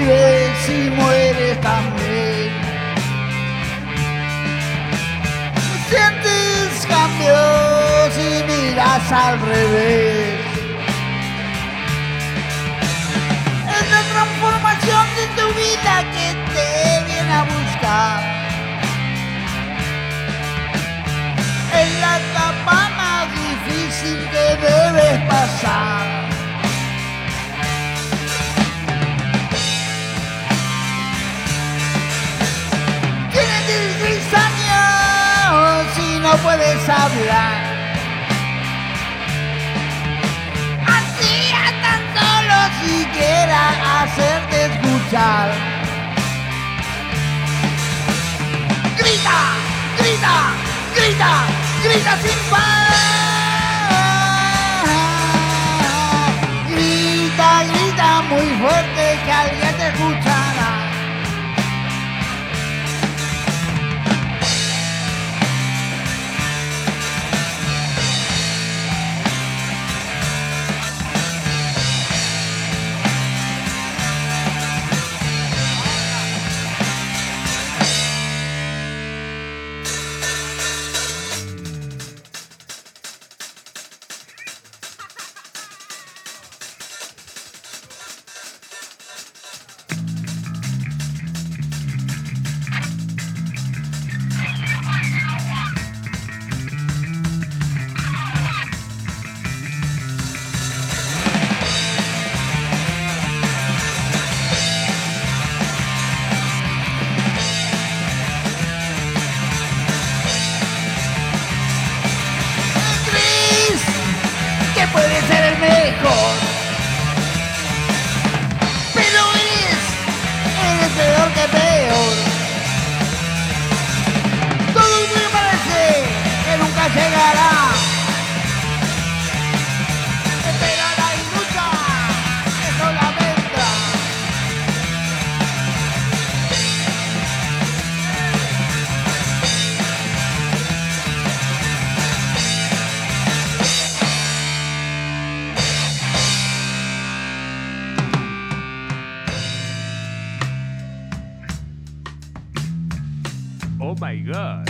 vives y mueres también. Sientes cambios y miras al revés. Es la transformación de tu vida que te viene a buscar. Es la etapa más difícil que debes pasar. Tienes 16 años y no puedes hablar. Hacía tan solo siquiera hacerte escuchar. Grita, grita, grita, grita sin parar. Grita, grita muy fuerte que alguien te escuchará. Puede ser el mejor, pero eres peor que peor. Todo el mundo parece que nunca llegará. Esperará y lucha, eso lamenta. Oh my God.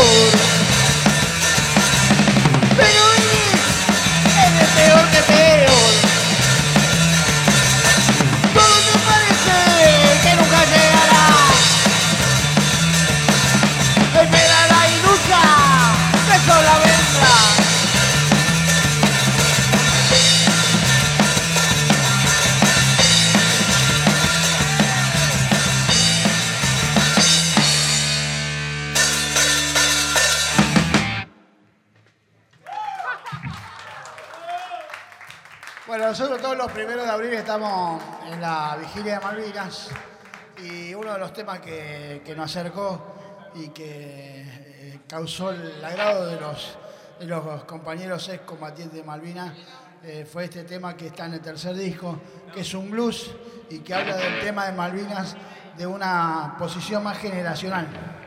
peor. Pero eres peor que peor. Todo te parece que nunca llegará. Espera la ilusa, que sola vendrá. Bueno, nosotros todos los 1 de abril estamos en la vigilia de Malvinas y uno de los temas que nos acercó y que causó el agrado de los compañeros excombatientes de Malvinas fue este tema que está en el 3er disco, que es un blues y que habla del tema de Malvinas de una posición más generacional.